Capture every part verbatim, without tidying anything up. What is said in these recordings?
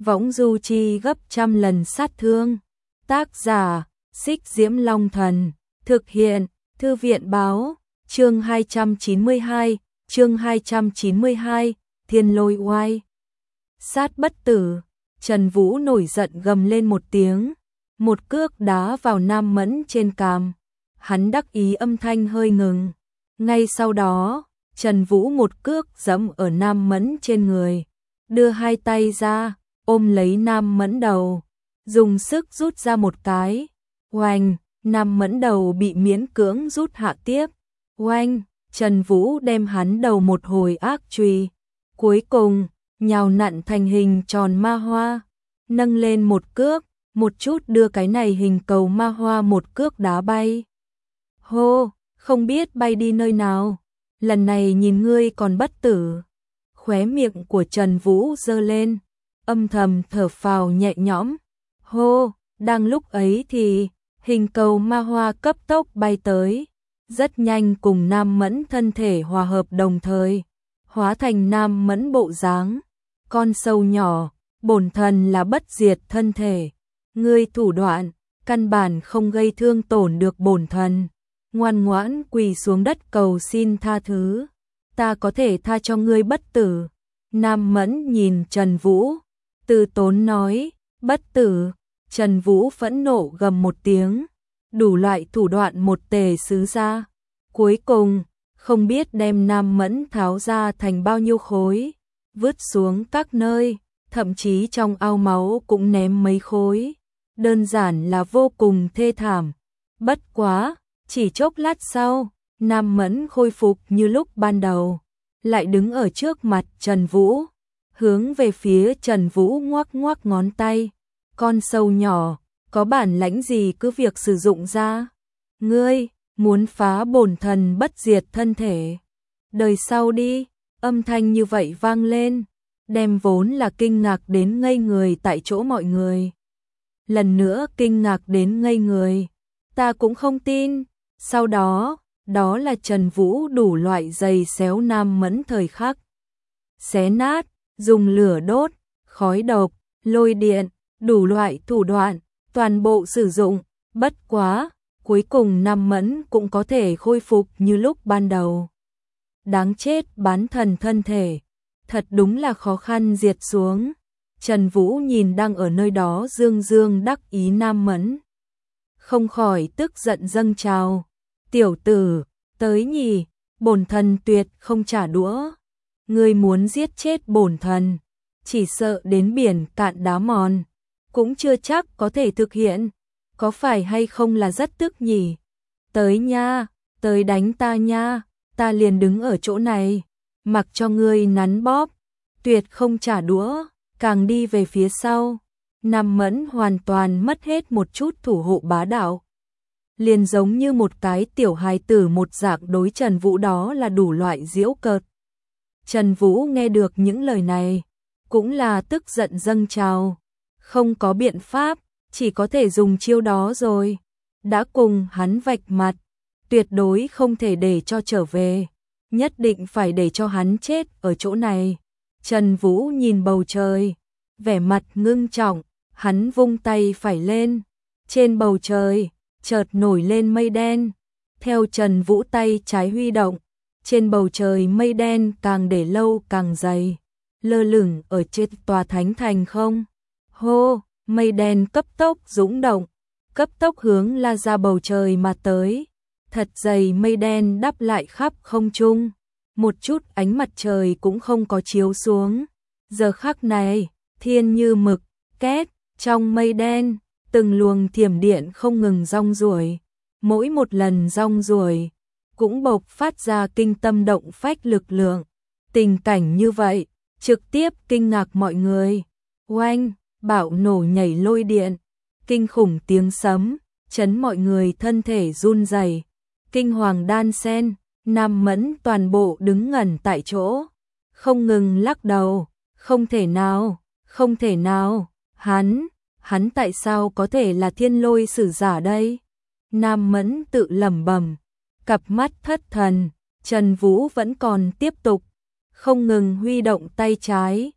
võng du chi gấp trăm lần sát thương. Tác giả, Xích Diễm Long Thần, thực hiện, Thư viện báo, chương hai trăm chín mươi hai, chương hai trăm chín mươi hai, Thiên Lôi Oai. Sát bất tử, Trần Vũ nổi giận gầm lên một tiếng, một cước đá vào Nam Mẫn trên cằm. Hắn đắc ý âm thanh hơi ngừng. Ngay sau đó, Trần Vũ một cước giẫm ở Nam Mẫn trên người, đưa hai tay ra, ôm lấy Nam Mẫn đầu, dùng sức rút ra một cái. Oanh, Nam Mẫn đầu bị miễn cưỡng rút hạ tiếp. Oanh, Trần Vũ đem hắn đầu một hồi ác chùy, cuối cùng nhào nặn thành hình tròn ma hoa, nâng lên một cước, một chút đưa cái này hình cầu ma hoa một cước đá bay. Hô, không biết bay đi nơi nào, lần này nhìn ngươi còn bất tử. Khóe miệng của Trần Vũ giơ lên, âm thầm thở phào nhẹ nhõm. Hô, đang lúc ấy thì hình cầu ma hoa cấp tốc bay tới, rất nhanh cùng Nam Mẫn thân thể hòa hợp đồng thời, hóa thành Nam Mẫn bộ dáng. Con sâu nhỏ, bổn thần là bất diệt thân thể, ngươi thủ đoạn căn bản không gây thương tổn được bổn thần, ngoan ngoãn quỳ xuống đất cầu xin tha thứ, ta có thể tha cho ngươi bất tử. Nam Mẫn nhìn Trần Vũ, từ tốn nói, bất tử. Trần Vũ phẫn nộ gầm một tiếng, đủ loại thủ đoạn một tề xứ ra, cuối cùng không biết đem Nam Mẫn tháo ra thành bao nhiêu khối, vứt xuống các nơi, thậm chí trong ao máu cũng ném mấy khối, đơn giản là vô cùng thê thảm. Bất quá, chỉ chốc lát sau, Nam Mẫn khôi phục như lúc ban đầu, lại đứng ở trước mặt Trần Vũ, hướng về phía Trần Vũ ngoắc ngoắc ngón tay. Con sâu nhỏ, có bản lãnh gì cứ việc sử dụng ra. Ngươi, muốn phá bổn thần bất diệt thân thể. Đời sau đi, âm thanh như vậy vang lên, đem vốn là kinh ngạc đến ngây người tại chỗ mọi người. Lần nữa kinh ngạc đến ngây người, ta cũng không tin. Sau đó, đó là Trần Vũ đủ loại giày xéo Nam Mẫn thời khắc. Xé nát, dùng lửa đốt, khói độc, lôi điện, đủ loại thủ đoạn, toàn bộ sử dụng, bất quá, cuối cùng Nam Mẫn cũng có thể khôi phục như lúc ban đầu. Đáng chết bán thần thân thể, thật đúng là khó khăn diệt xuống. Trần Vũ nhìn đang ở nơi đó dương dương đắc ý Nam Mẫn, không khỏi tức giận dâng trào. Tiểu tử, tới nhỉ, bổn thần tuyệt không trả đũa. Ngươi muốn giết chết bổn thần, chỉ sợ đến biển cạn đá mòn, cũng chưa chắc có thể thực hiện, có phải hay không là rất tức nhỉ? Tới nha, tới đánh ta nha, ta liền đứng ở chỗ này, mặc cho ngươi nắn bóp, tuyệt không trả đũa. Càng đi về phía sau, Nam Mẫn hoàn toàn mất hết một chút thủ hộ bá đạo, liền giống như một cái tiểu hài tử một dạng đối Trần Vũ, đó là đủ loại giễu cợt. Trần Vũ nghe được những lời này, cũng là tức giận dâng trào, không có biện pháp, chỉ có thể dùng chiêu đó rồi. Đã cùng hắn vạch mặt, tuyệt đối không thể để cho trở về, nhất định phải để cho hắn chết ở chỗ này. Trần Vũ nhìn bầu trời, vẻ mặt ngưng trọng, hắn vung tay phải lên, trên bầu trời chợt nổi lên mây đen, theo Trần Vũ tay trái huy động, trên bầu trời mây đen càng để lâu càng dày, lơ lửng ở trên tòa thánh thành không. Hô, mây đen cấp tốc dũng động, cấp tốc hướng la ra bầu trời mà tới, thật dày mây đen đắp lại khắp không trung, một chút ánh mặt trời cũng không có chiếu xuống. Giờ khắc này, thiên như mực, két, trong mây đen, từng luồng thiểm điện không ngừng rong ruổi, mỗi một lần rong ruổi cũng bộc phát ra kinh tâm động phách lực lượng. Tình cảnh như vậy, trực tiếp kinh ngạc mọi người. Oanh, bạo nổ nhảy lôi điện, kinh khủng tiếng sấm, chấn mọi người thân thể run rẩy, kinh hoàng đan sen. Nam Mẫn toàn bộ đứng ngẩn tại chỗ, không ngừng lắc đầu, không thể nào, không thể nào, hắn, hắn tại sao có thể là thiên lôi sử giả đây? Nam Mẫn tự lẩm bẩm, cặp mắt thất thần. Trần Vũ vẫn còn tiếp tục, không ngừng huy động tay trái,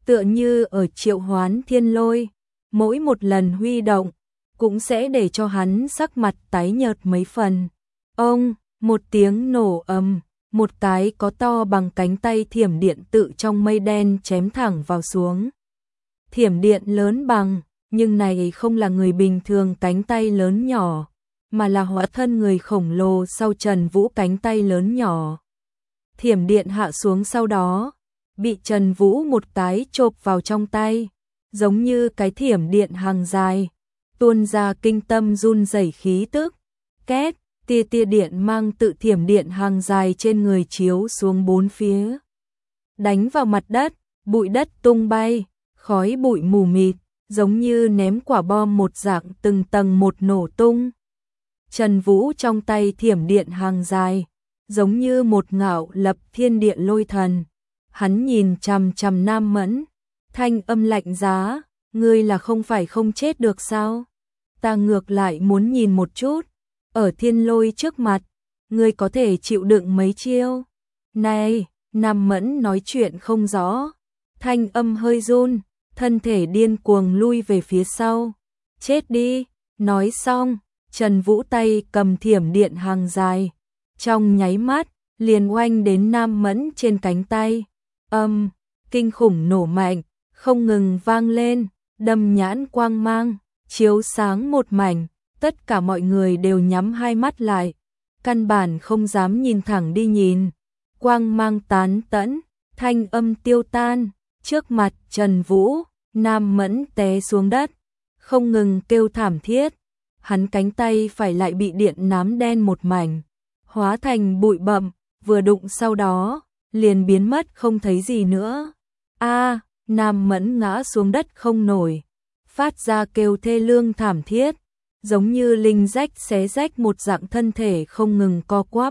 tựa như ở triệu hoán thiên lôi, mỗi một lần huy động, cũng sẽ để cho hắn sắc mặt tái nhợt mấy phần. Ông, một tiếng nổ ầm, một cái có to bằng cánh tay thiểm điện tự trong mây đen chém thẳng vào xuống. Thiểm điện lớn bằng, nhưng này không là người bình thường cánh tay lớn nhỏ, mà là hóa thân người khổng lồ sau Trần Vũ cánh tay lớn nhỏ. Thiểm điện hạ xuống sau đó, bị Trần Vũ một cái chộp vào trong tay, giống như cái thiểm điện hàng dài, tuôn ra kinh tâm run rẩy khí tức. Két, tia tia điện mang tự thiểm điện hàng dài trên người chiếu xuống bốn phía. Đánh vào mặt đất, bụi đất tung bay, khói bụi mù mịt, giống như ném quả bom một dạng từng tầng một nổ tung. Trần Vũ trong tay thiểm điện hàng dài, giống như một ngạo lập thiên địa lôi thần. Hắn nhìn chằm chằm Nam Mẫn, thanh âm lạnh giá, ngươi là không phải không chết được sao? Ta ngược lại muốn nhìn một chút, ở thiên lôi trước mặt, ngươi có thể chịu đựng mấy chiêu? Này, Nam Mẫn nói chuyện không rõ, thanh âm hơi run, thân thể điên cuồng lui về phía sau. Chết đi, nói xong, Trần Vũ tay cầm thiểm điện hàng dài, trong nháy mắt, liền oanh đến Nam Mẫn trên cánh tay. Âm, um, kinh khủng nổ mạnh, không ngừng vang lên, đâm nhãn quang mang, chiếu sáng một mảnh, tất cả mọi người đều nhắm hai mắt lại, căn bản không dám nhìn thẳng đi nhìn. Quang mang tán tẫn, thanh âm tiêu tan, trước mặt Trần Vũ, Nam Mẫn té xuống đất, không ngừng kêu thảm thiết. Hắn cánh tay phải lại bị điện nám đen một mảnh, hóa thành bụi bặm, vừa đụng sau đó, liền biến mất không thấy gì nữa. A, Nam Mẫn ngã xuống đất không nổi, phát ra kêu thê lương thảm thiết, giống như linh rách xé rách một dạng thân thể không ngừng co quắp.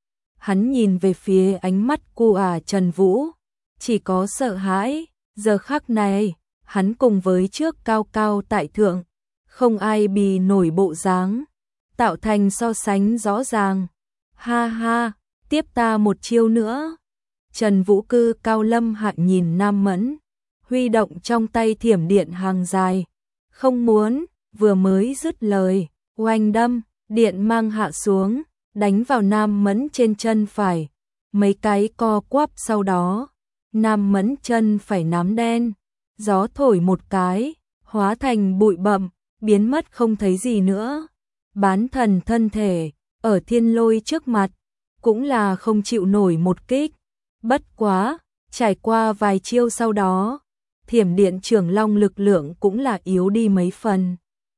Hắn nhìn về phía ánh mắt cu ả Trần Vũ, chỉ có sợ hãi, giờ khắc này, hắn cùng với trước cao cao tại thượng, không ai bì nổi bộ dáng, tạo thành so sánh rõ ràng. Ha ha, tiếp ta một chiêu nữa. Trần Vũ cư cao lâm hạ nhìn Nam Mẫn, huy động trong tay thiểm điện hàng dài. Không muốn, vừa mới dứt lời, oanh đâm, điện mang hạ xuống, đánh vào Nam Mẫn trên chân phải. Mấy cái co quắp sau đó, Nam Mẫn chân phải nám đen, gió thổi một cái, hóa thành bụi bặm, biến mất không thấy gì nữa. Bán thần thân thể, ở thiên lôi trước mặt, cũng là không chịu nổi một kích. Bất quá, trải qua vài chiêu sau đó, thiểm điện trường long lực lượng cũng là yếu đi mấy phần.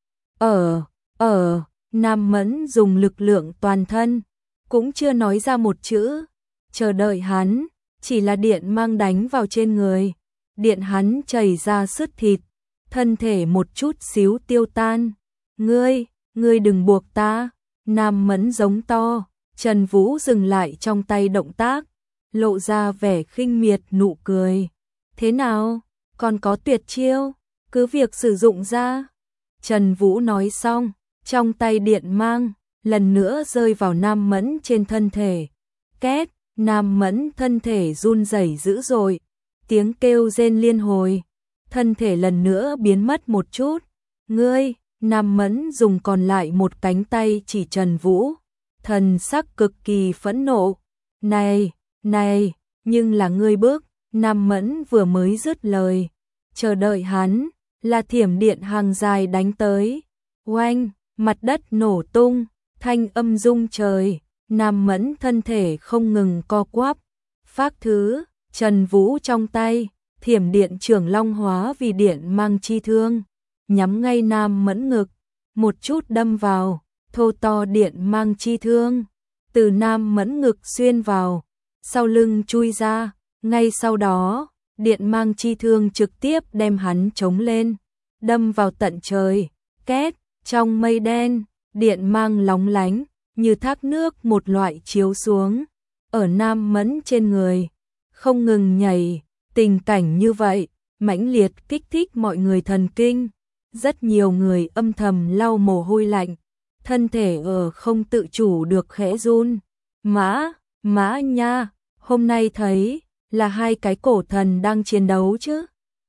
Ở, ở, Nam Mẫn dùng lực lượng toàn thân, cũng chưa nói ra một chữ, chờ đợi hắn, chỉ là điện mang đánh vào trên người, điện hắn chảy ra sứt thịt, thân thể một chút xíu tiêu tan. Ngươi, ngươi đừng buộc ta, Nam Mẫn giống to. Trần Vũ dừng lại trong tay động tác, lộ ra vẻ khinh miệt nụ cười. Thế nào, còn có tuyệt chiêu, cứ việc sử dụng ra. Trần Vũ nói xong, trong tay điện mang, lần nữa rơi vào Nam Mẫn trên thân thể. Két, Nam Mẫn thân thể run rẩy dữ dội, tiếng kêu rên liên hồi, thân thể lần nữa biến mất một chút. Ngươi, Nam Mẫn dùng còn lại một cánh tay chỉ Trần Vũ, thần sắc cực kỳ phẫn nộ. Này, này, nhưng là ngươi bước. Nam Mẫn vừa mới dứt lời, chờ đợi hắn, là thiểm điện hàng dài đánh tới. Oanh, mặt đất nổ tung, thanh âm rung trời, Nam Mẫn thân thể không ngừng co quắp. Phác thứ, Trần Vũ trong tay, thiểm điện trường long hóa vì điện mang chi thương, nhắm ngay Nam Mẫn ngực, một chút đâm vào, thô to điện mang chi thương, từ Nam Mẫn ngực xuyên vào, sau lưng chui ra, ngay sau đó, điện mang chi thương trực tiếp đem hắn chống lên, đâm vào tận trời. Két, trong mây đen, điện mang lóng lánh, như thác nước một loại chiếu xuống, ở Nam Mẫn trên người, không ngừng nhảy. Tình cảnh như vậy, mãnh liệt kích thích mọi người thần kinh, rất nhiều người âm thầm lau mồ hôi lạnh, thân thể ở không tự chủ được khẽ run. Mã, Mã nha, hôm nay thấy là hai cái cổ thần đang chiến đấu chứ?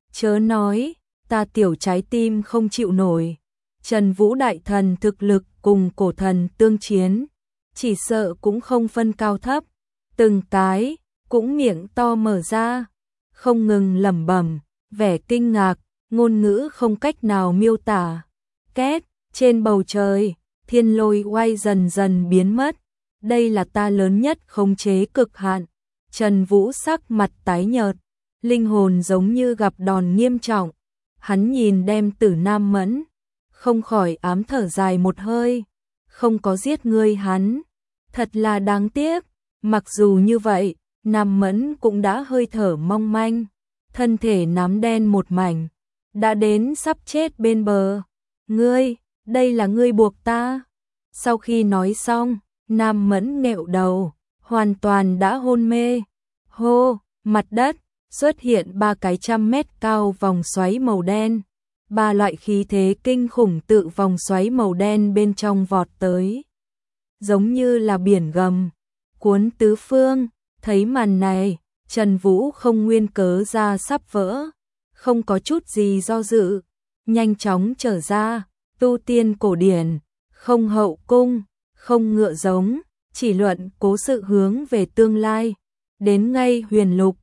chớ nói, ta tiểu trái tim không chịu nổi. Trần Vũ đại thần thực lực cùng cổ thần tương chiến, chỉ sợ cũng không phân cao thấp, từng cái cũng miệng to mở ra, không ngừng lẩm bẩm, vẻ kinh ngạc, ngôn ngữ không cách nào miêu tả. Két, trên bầu trời, thiên lôi oai dần dần biến mất, đây là ta lớn nhất khống chế cực hạn. Trần Vũ sắc mặt tái nhợt, linh hồn giống như gặp đòn nghiêm trọng, hắn nhìn đem Tử Nam Mẫn, không khỏi ám thở dài một hơi, không có giết ngươi hắn, thật là đáng tiếc. Mặc dù như vậy, Nam Mẫn cũng đã hơi thở mong manh, thân thể nám đen một mảnh, đã đến sắp chết bên bờ. Ngươi, đây là ngươi buộc ta. Sau khi nói xong, Nam Mẫn nghẹo đầu, hoàn toàn đã hôn mê. Hô, mặt đất xuất hiện ba cái trăm mét cao vòng xoáy màu đen. Ba loại khí thế kinh khủng tự vòng xoáy màu đen bên trong vọt tới, giống như là biển gầm, cuốn tứ phương. Thấy màn này, Trần Vũ không nguyên cớ ra sắp vỡ, không có chút gì do dự, nhanh chóng trở ra, tu tiên cổ điển, không hậu cung, không ngựa giống, chỉ luận cố sự hướng về tương lai, đến ngay huyền lục,